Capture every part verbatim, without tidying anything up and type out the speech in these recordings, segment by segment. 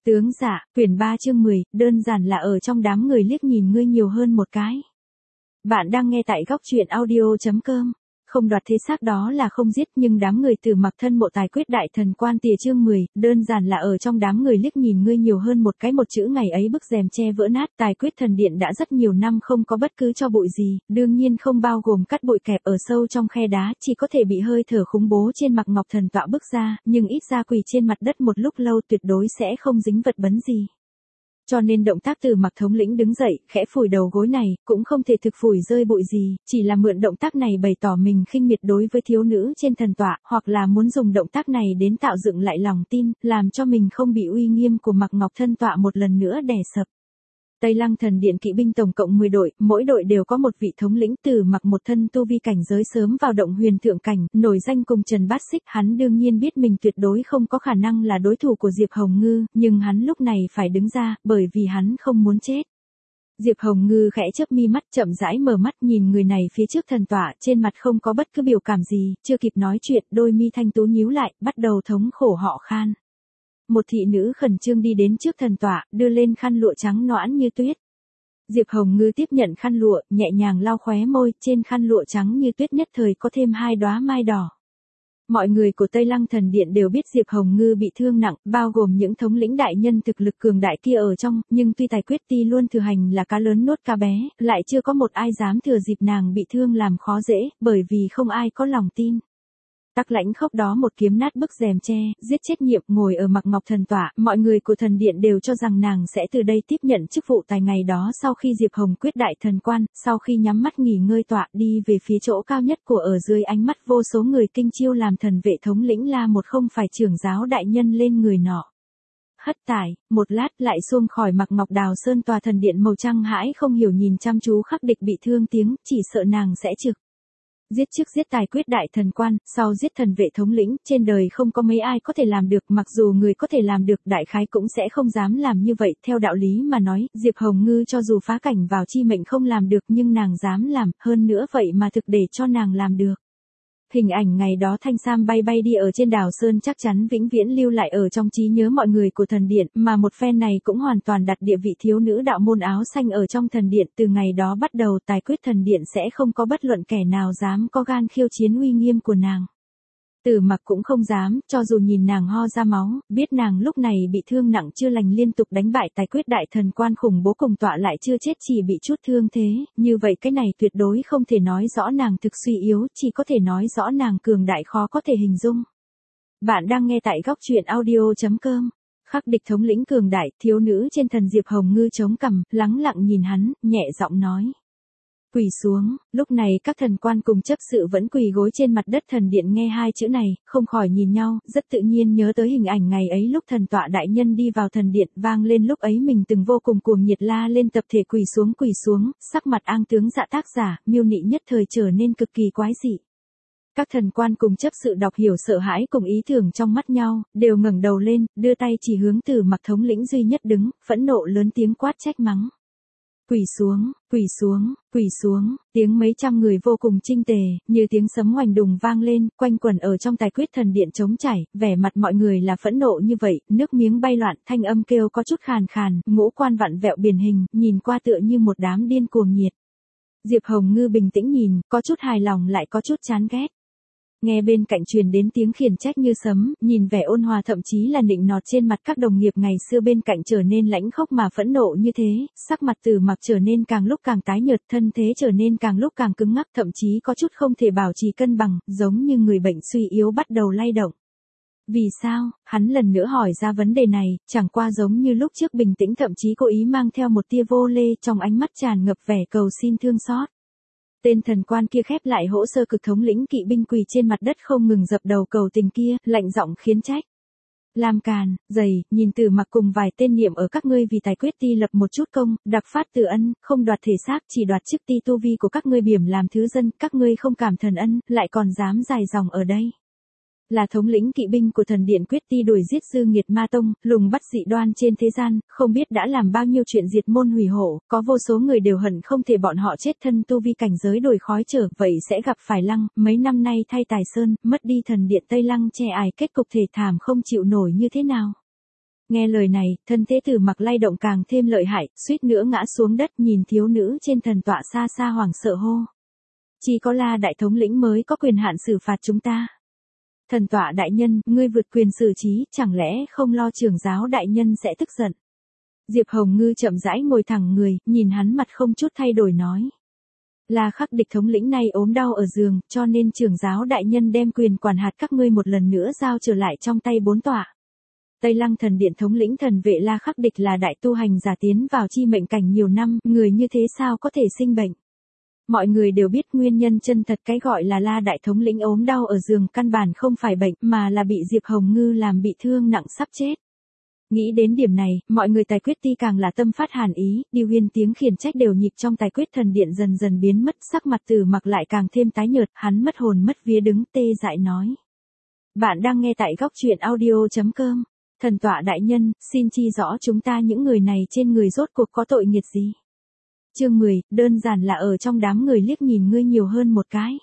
Tướng dạ, quyển ba chương mười, đơn giản là ở trong đám người liếc nhìn ngươi nhiều hơn một cái. Bạn đang nghe tại góc truyện audio chấm com. Không đoạt thế xác đó là không giết, nhưng đám người Từ Mặc thân mộ tài quyết đại thần quan tìa chương mười, đơn giản là ở trong đám người liếc nhìn ngươi nhiều hơn một cái. Một chữ ngày ấy bức rèm che vỡ nát. Tài quyết thần điện đã rất nhiều năm không có bất cứ cho bụi gì, đương nhiên không bao gồm cắt bụi kẹp ở sâu trong khe đá, chỉ có thể bị hơi thở khủng bố trên mặt ngọc thần tọa bức ra, nhưng ít ra quỳ trên mặt đất một lúc lâu tuyệt đối sẽ không dính vật bấn gì. Cho nên động tác Từ Mặc thống lĩnh đứng dậy, khẽ phủi đầu gối này, cũng không thể thực phủi rơi bụi gì, chỉ là mượn động tác này bày tỏ mình khinh miệt đối với thiếu nữ trên thần tọa, hoặc là muốn dùng động tác này đến tạo dựng lại lòng tin, làm cho mình không bị uy nghiêm của Mặc Ngọc thân tọa một lần nữa đè sập. Tây Lăng thần điện kỵ binh tổng cộng mười đội, mỗi đội đều có một vị thống lĩnh. Từ Mặc một thân tu vi cảnh giới sớm vào động huyền thượng cảnh, nổi danh cùng Trần Bát Xích, hắn đương nhiên biết mình tuyệt đối không có khả năng là đối thủ của Diệp Hồng Ngư, nhưng hắn lúc này phải đứng ra, bởi vì hắn không muốn chết. Diệp Hồng Ngư khẽ chớp mi mắt, chậm rãi mở mắt nhìn người này phía trước thần tọa, trên mặt không có bất cứ biểu cảm gì, chưa kịp nói chuyện, đôi mi thanh tú nhíu lại, bắt đầu thống khổ họ khan. Một thị nữ khẩn trương đi đến trước thần tọa, đưa lên khăn lụa trắng nõn như tuyết. Diệp Hồng Ngư tiếp nhận khăn lụa, nhẹ nhàng lau khóe môi, trên khăn lụa trắng như tuyết nhất thời có thêm hai đóa mai đỏ. Mọi người của Tây Lăng thần điện đều biết Diệp Hồng Ngư bị thương nặng, bao gồm những thống lĩnh đại nhân thực lực cường đại kia ở trong, nhưng tuy tài quyết ti luôn thừa hành là cá lớn nuốt cá bé, lại chưa có một ai dám thừa dịp nàng bị thương làm khó dễ, bởi vì không ai có lòng tin. Tắc Lãnh Khốc đó một kiếm nát bức rèm che, giết chết Nhiệm ngồi ở Mặc Ngọc thần tọa, mọi người của thần điện đều cho rằng nàng sẽ từ đây tiếp nhận chức vụ tại ngày đó sau khi Diệp Hồng quyết đại thần quan, sau khi nhắm mắt nghỉ ngơi tọa đi về phía chỗ cao nhất của ở dưới ánh mắt vô số người kinh chiêu làm thần vệ thống lĩnh la một không phải trưởng giáo đại nhân lên người nọ. Hất tải, một lát lại xuông khỏi Mặc Ngọc Đào Sơn tòa thần điện màu trăng hãi không hiểu nhìn chăm chú khắc địch bị thương tiếng, chỉ sợ nàng sẽ trực. Giết trước giết tài quyết đại thần quan, sau giết thần vệ thống lĩnh, trên đời không có mấy ai có thể làm được, mặc dù người có thể làm được đại khái cũng sẽ không dám làm như vậy, theo đạo lý mà nói, Diệp Hồng Ngư cho dù phá cảnh vào chi mệnh không làm được nhưng nàng dám làm, hơn nữa vậy mà thực để cho nàng làm được. Hình ảnh ngày đó thanh sam bay bay đi ở trên đào sơn chắc chắn vĩnh viễn lưu lại ở trong trí nhớ mọi người của thần điện, mà một phen này cũng hoàn toàn đặt địa vị thiếu nữ đạo môn áo xanh ở trong thần điện. Từ ngày đó bắt đầu tài quyết thần điện sẽ không có bất luận kẻ nào dám có gan khiêu chiến uy nghiêm của nàng. Từ Mặc cũng không dám, cho dù nhìn nàng ho ra máu, biết nàng lúc này bị thương nặng chưa lành liên tục đánh bại tài quyết đại thần quan khủng bố cùng tọa lại chưa chết chỉ bị chút thương thế, như vậy cái này tuyệt đối không thể nói rõ nàng thực suy yếu, chỉ có thể nói rõ nàng cường đại khó có thể hình dung. Bạn đang nghe tại góc truyện audio chấm com. Khắc địch thống lĩnh cường đại, thiếu nữ trên thần Diệp Hồng Ngư chống cằm, lắng lặng nhìn hắn, nhẹ giọng nói. Quỳ xuống, lúc này các thần quan cùng chấp sự vẫn quỳ gối trên mặt đất. Thần điện nghe hai chữ này, không khỏi nhìn nhau, rất tự nhiên nhớ tới hình ảnh ngày ấy lúc thần tọa đại nhân đi vào thần điện, vang lên lúc ấy mình từng vô cùng cuồng nhiệt la lên tập thể quỳ xuống quỳ xuống, sắc mặt Ang tướng Dạ tác giả, Miêu Nị nhất thời trở nên cực kỳ quái dị. Các thần quan cùng chấp sự đọc hiểu sợ hãi cùng ý tưởng trong mắt nhau, đều ngẩng đầu lên, đưa tay chỉ hướng Từ Mặc thống lĩnh duy nhất đứng, phẫn nộ lớn tiếng quát trách mắng. Quỳ xuống, quỳ xuống, quỳ xuống, tiếng mấy trăm người vô cùng chinh tề, như tiếng sấm oanh đùng vang lên, quanh quẩn ở trong tài quyết thần điện trống chảy, vẻ mặt mọi người là phẫn nộ như vậy, nước miếng bay loạn, thanh âm kêu có chút khàn khàn, ngũ quan vặn vẹo biển hình, nhìn qua tựa như một đám điên cuồng nhiệt. Diệp Hồng Ngư bình tĩnh nhìn, có chút hài lòng lại có chút chán ghét. Nghe bên cạnh truyền đến tiếng khiển trách như sấm, nhìn vẻ ôn hòa thậm chí là nịnh nọt trên mặt các đồng nghiệp ngày xưa bên cạnh trở nên lãnh khốc mà phẫn nộ như thế, sắc mặt Từ Mặc trở nên càng lúc càng tái nhợt, thân thế trở nên càng lúc càng cứng ngắc, thậm chí có chút không thể bảo trì cân bằng, giống như người bệnh suy yếu bắt đầu lay động. Vì sao? Hắn lần nữa hỏi ra vấn đề này, chẳng qua giống như lúc trước bình tĩnh thậm chí cố ý mang theo một tia vô lê, trong ánh mắt tràn ngập vẻ cầu xin thương xót. Tên thần quan kia khép lại hỗ sơ cực thống lĩnh kỵ binh quỳ trên mặt đất không ngừng dập đầu cầu tình kia, lạnh giọng khiến trách. Lam càn, dày, nhìn Từ Mặc cùng vài tên niệm ở các ngươi vì tài quyết ti lập một chút công, đặc phát từ ân, không đoạt thể xác, chỉ đoạt chức ti tu vi của các ngươi biểm làm thứ dân, các ngươi không cảm thần ân, lại còn dám dài dòng ở đây. Là thống lĩnh kỵ binh của thần điện quyết ti đuổi giết dư nghiệt ma tông, lùng bắt dị đoan trên thế gian, không biết đã làm bao nhiêu chuyện diệt môn hủy hộ, có vô số người đều hận không thể bọn họ chết thân tu vi cảnh giới đổi khói trở, vậy sẽ gặp phải Lăng, mấy năm nay thay Tài Sơn, mất đi thần điện Tây Lăng che ải, kết cục thể thảm không chịu nổi như thế nào. Nghe lời này, thân thế Tử Mặc lay động càng thêm lợi hại, suýt nữa ngã xuống đất, nhìn thiếu nữ trên thần tọa xa xa hoảng sợ hô. Chỉ có La đại thống lĩnh mới có quyền hạn xử phạt chúng ta. Thần tọa đại nhân, ngươi vượt quyền xử trí, chẳng lẽ không lo trưởng giáo đại nhân sẽ tức giận. Diệp Hồng Ngư chậm rãi ngồi thẳng người, nhìn hắn mặt không chút thay đổi nói. La Khắc Địch thống lĩnh này ốm đau ở giường, cho nên trưởng giáo đại nhân đem quyền quản hạt các ngươi một lần nữa giao trở lại trong tay bốn tọa. Tây Lăng thần điện thống lĩnh thần vệ La Khắc Địch là đại tu hành giả tiến vào chi mệnh cảnh nhiều năm, người như thế sao có thể sinh bệnh. Mọi người đều biết nguyên nhân chân thật cái gọi là La đại thống lĩnh ốm đau ở giường căn bản không phải bệnh mà là bị Diệp Hồng Ngư làm bị thương nặng sắp chết. Nghĩ đến điểm này, mọi người tài quyết ti càng là tâm phát hàn ý, đi huyên tiếng khiển trách đều nhịp trong tài quyết thần điện dần dần biến mất, sắc mặt Tử Mặc lại càng thêm tái nhợt, hắn mất hồn mất vía đứng tê dại nói. Bạn đang nghe tại góc truyện audio chấm com. Thần tọa đại nhân, xin chi rõ chúng ta những người này trên người rốt cuộc có tội nghiệt gì. Chương mười, đơn giản là ở trong đám người liếc nhìn ngươi nhiều hơn một cái.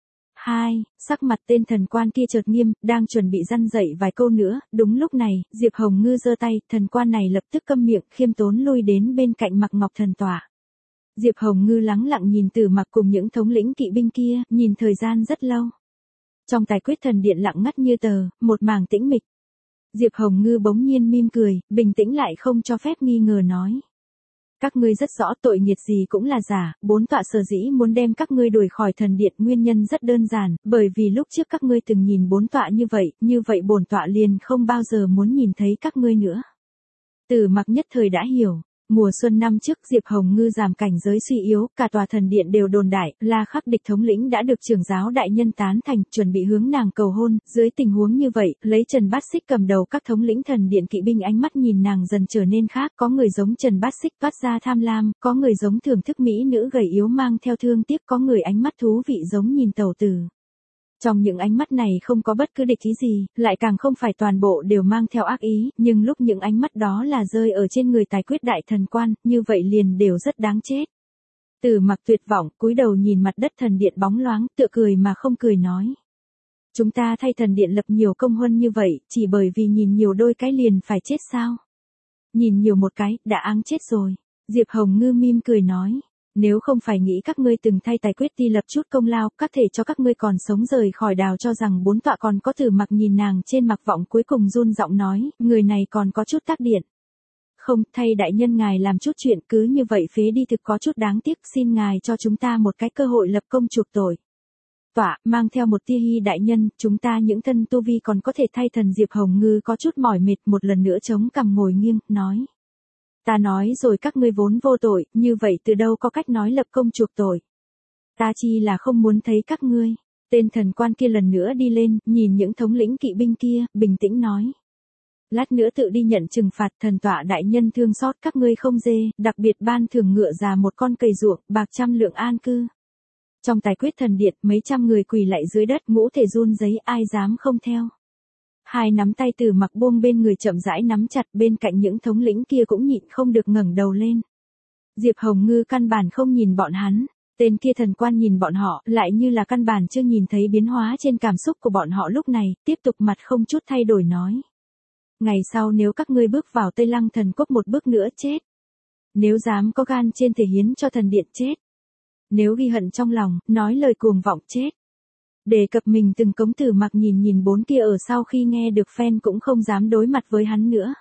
Hai, sắc mặt tên thần quan kia chợt nghiêm, đang chuẩn bị răn dạy vài câu nữa, đúng lúc này, Diệp Hồng Ngư giơ tay, thần quan này lập tức câm miệng, khiêm tốn lui đến bên cạnh Mặc Ngọc thần tọa. Diệp Hồng Ngư lắng lặng nhìn Tử Mặc cùng những thống lĩnh kỵ binh kia, nhìn thời gian rất lâu. Trong tài quyết thần điện lặng ngắt như tờ, một mảng tĩnh mịch. Diệp Hồng Ngư bỗng nhiên mỉm cười, bình tĩnh lại không cho phép nghi ngờ nói. Các ngươi rất rõ tội nghiệt gì cũng là giả, bốn tọa sở dĩ muốn đem các ngươi đuổi khỏi thần điện nguyên nhân rất đơn giản, bởi vì lúc trước các ngươi từng nhìn bốn tọa như vậy, như vậy bổn tọa liền không bao giờ muốn nhìn thấy các ngươi nữa. Tử Mặc nhất thời đã hiểu. Mùa xuân năm trước Diệp Hồng Ngư giảm cảnh giới suy yếu, cả tòa thần điện đều đồn đại, La Khắc Địch thống lĩnh đã được trưởng giáo đại nhân tán thành, chuẩn bị hướng nàng cầu hôn, dưới tình huống như vậy, lấy Trần Bát Xích cầm đầu các thống lĩnh thần điện kỵ binh ánh mắt nhìn nàng dần trở nên khác, có người giống Trần Bát Xích toát ra tham lam, có người giống thưởng thức mỹ nữ gầy yếu mang theo thương tiếc, có người ánh mắt thú vị giống nhìn tẩu tử. Trong những ánh mắt này không có bất cứ địch ý gì, lại càng không phải toàn bộ đều mang theo ác ý, nhưng lúc những ánh mắt đó là rơi ở trên người tài quyết đại thần quan, như vậy liền đều rất đáng chết. Tử Mặc tuyệt vọng, cúi đầu nhìn mặt đất thần điện bóng loáng, tựa cười mà không cười nói. Chúng ta thay thần điện lập nhiều công huân như vậy, chỉ bởi vì nhìn nhiều đôi cái liền phải chết sao? Nhìn nhiều một cái, đã áng chết rồi. Diệp Hồng Ngư mỉm cười nói. Nếu không phải nghĩ các ngươi từng thay tài quyết ti lập chút công lao, các thể cho các ngươi còn sống rời khỏi đào cho rằng bốn tọa còn có Tử Mặc nhìn nàng trên mặc vọng cuối cùng run giọng nói, người này còn có chút tác điện. Không, thay đại nhân ngài làm chút chuyện cứ như vậy phế đi thực có chút đáng tiếc, xin ngài cho chúng ta một cái cơ hội lập công chuộc tội. Tọa, mang theo một tia hy đại nhân, chúng ta những thân tu vi còn có thể thay thần. Diệp Hồng Ngư có chút mỏi mệt, một lần nữa chống cằm ngồi nghiêng, nói. Ta nói rồi các ngươi vốn vô tội, như vậy từ đâu có cách nói lập công chuộc tội. Ta chi là không muốn thấy các ngươi. Tên thần quan kia lần nữa đi lên, nhìn những thống lĩnh kỵ binh kia, bình tĩnh nói. Lát nữa tự đi nhận trừng phạt, thần tọa đại nhân thương xót các ngươi không dê, đặc biệt ban thưởng ngựa già một con cầy ruộng, bạc trăm lượng an cư. Trong tài quyết thần điện, mấy trăm người quỳ lạy dưới đất, ngũ thể run giấy, ai dám không theo. Hai nắm tay Tử Mặc buông bên người chậm rãi nắm chặt, bên cạnh những thống lĩnh kia cũng nhịn không được ngẩng đầu lên. Diệp Hồng Ngư căn bản không nhìn bọn hắn, tên kia thần quan nhìn bọn họ, lại như là căn bản chưa nhìn thấy biến hóa trên cảm xúc của bọn họ lúc này, tiếp tục mặt không chút thay đổi nói. Ngày sau nếu các ngươi bước vào Tây Lăng thần quốc một bước nữa chết. Nếu dám có gan trên thể hiến cho thần điện chết. Nếu ghi hận trong lòng, nói lời cuồng vọng chết. Đề cập mình từng cống Tử Mặc nhìn nhìn bốn kia ở sau khi nghe được phen cũng không dám đối mặt với hắn nữa.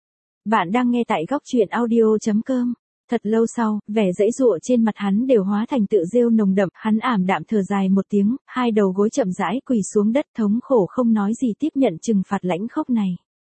Bạn đang nghe tại góc truyện audio chấm com. Thật lâu sau, vẻ dãy dụa trên mặt hắn đều hóa thành tự rêu nồng đậm, hắn ảm đạm thở dài một tiếng, hai đầu gối chậm rãi quỳ xuống đất thống khổ không nói gì tiếp nhận trừng phạt lãnh khốc này.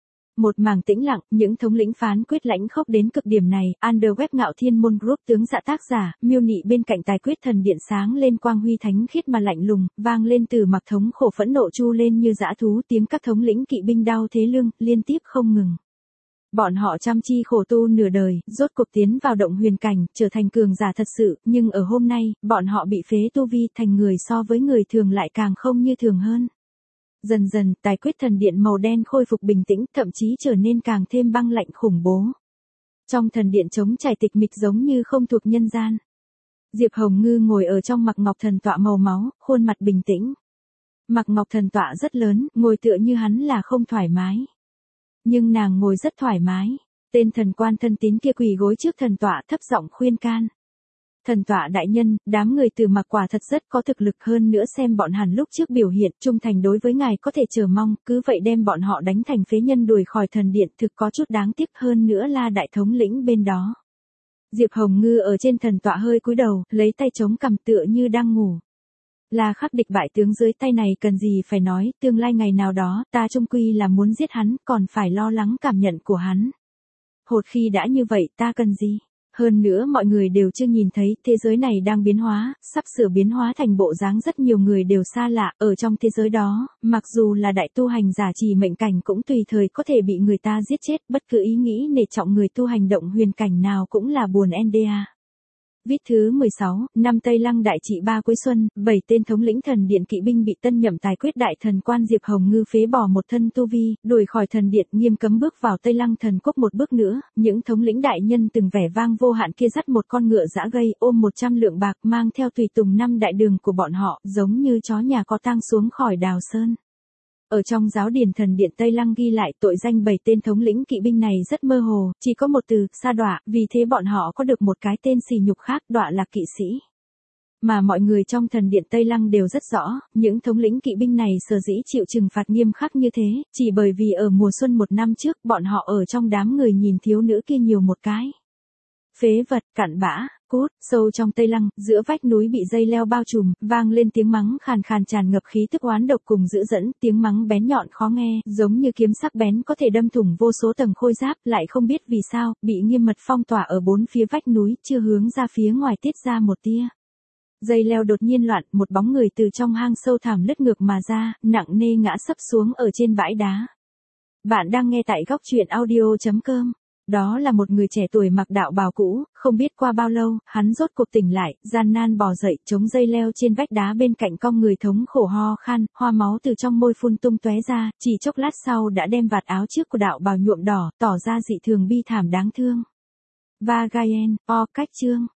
Một màng tĩnh lặng, những thống lĩnh phán quyết lãnh khốc đến cực điểm này, Underweb Ngạo Thiên Môn Group tướng dạ tác giả, miêu nị bên cạnh tài quyết thần điện sáng lên quang huy thánh khiết mà lạnh lùng, vang lên từ Mặc thống khổ phẫn nộ chu lên như dã thú, tiếng các thống lĩnh kỵ binh đau thế lương, liên tiếp không ngừng. Bọn họ chăm chi khổ tu nửa đời, rốt cuộc tiến vào động huyền cảnh, trở thành cường giả thật sự, nhưng ở hôm nay, bọn họ bị phế tu vi thành người so với người thường lại càng không như thường hơn. Dần dần, tài quyết thần điện màu đen khôi phục bình tĩnh, thậm chí trở nên càng thêm băng lạnh khủng bố. Trong thần điện trống trải tịch mịch giống như không thuộc nhân gian. Diệp Hồng Ngư ngồi ở trong Mặc Ngọc thần tọa màu máu, khuôn mặt bình tĩnh. Mặc Ngọc thần tọa rất lớn, ngồi tựa như hắn là không thoải mái. Nhưng nàng ngồi rất thoải mái. Tên thần quan thân tín kia quỳ gối trước thần tọa thấp giọng khuyên can. Thần tọa đại nhân, đám người Từ Mặc quả thật rất có thực lực, hơn nữa xem bọn hắn lúc trước biểu hiện trung thành đối với ngài có thể chờ mong, cứ vậy đem bọn họ đánh thành phế nhân đuổi khỏi thần điện thực có chút đáng tiếc, hơn nữa là đại thống lĩnh bên đó. Diệp Hồng Ngư ở trên thần tọa hơi cúi đầu, lấy tay chống cằm tựa như đang ngủ. Là khắc địch bại tướng dưới tay này cần gì phải nói, tương lai ngày nào đó, ta chung quy là muốn giết hắn, còn phải lo lắng cảm nhận của hắn. Hột khi đã như vậy ta cần gì? Hơn nữa mọi người đều chưa nhìn thấy, thế giới này đang biến hóa, sắp sửa biến hóa thành bộ dáng rất nhiều người đều xa lạ, ở trong thế giới đó, mặc dù là đại tu hành giả trì mệnh cảnh cũng tùy thời có thể bị người ta giết chết, bất cứ ý nghĩ nể trọng người tu hành động huyền cảnh nào cũng là buồn en đê a. Viết thứ mười sáu, năm Tây Lăng đại trị ba cuối xuân, bảy tên thống lĩnh thần điện kỵ binh bị tân nhậm tài quyết đại thần quan Diệp Hồng Ngư phế bỏ một thân tu vi, đuổi khỏi thần điện, nghiêm cấm bước vào Tây Lăng thần quốc một bước nữa. Những thống lĩnh đại nhân từng vẻ vang vô hạn kia dắt một con ngựa dã gây, ôm một trăm lượng bạc, mang theo tùy tùng năm đại đường của bọn họ, giống như chó nhà có tang xuống khỏi đào sơn. Ở trong giáo điển thần điện Tây Lăng ghi lại tội danh bảy tên thống lĩnh kỵ binh này rất mơ hồ, chỉ có một từ, sa đọa, vì thế bọn họ có được một cái tên sỉ nhục khác, đọa là kỵ sĩ. Mà mọi người trong thần điện Tây Lăng đều rất rõ, những thống lĩnh kỵ binh này sở dĩ chịu trừng phạt nghiêm khắc như thế, chỉ bởi vì ở mùa xuân một năm trước, bọn họ ở trong đám người nhìn thiếu nữ kia nhiều một cái. Phế vật, cặn bã, cút, sâu trong Tây Lăng, giữa vách núi bị dây leo bao trùm, vang lên tiếng mắng khàn khàn tràn ngập khí tức oán độc cùng dữ dẫn, tiếng mắng bén nhọn khó nghe, giống như kiếm sắc bén có thể đâm thủng vô số tầng khôi giáp, lại không biết vì sao, bị nghiêm mật phong tỏa ở bốn phía vách núi, chưa hướng ra phía ngoài tiết ra một tia. Dây leo đột nhiên loạn, một bóng người từ trong hang sâu thẳm lướt ngược mà ra, nặng nề ngã sấp xuống ở trên bãi đá. Bạn đang nghe tại góc truyện audio chấm com. Đó là một người trẻ tuổi mặc đạo bào cũ, không biết qua bao lâu, hắn rốt cuộc tỉnh lại, gian nan bò dậy, chống dây leo trên vách đá bên cạnh cong người thống khổ ho khan, hoa máu từ trong môi phun tung tóe ra, chỉ chốc lát sau đã đem vạt áo trước của đạo bào nhuộm đỏ, tỏ ra dị thường bi thảm đáng thương. Vagayen, o cách chương.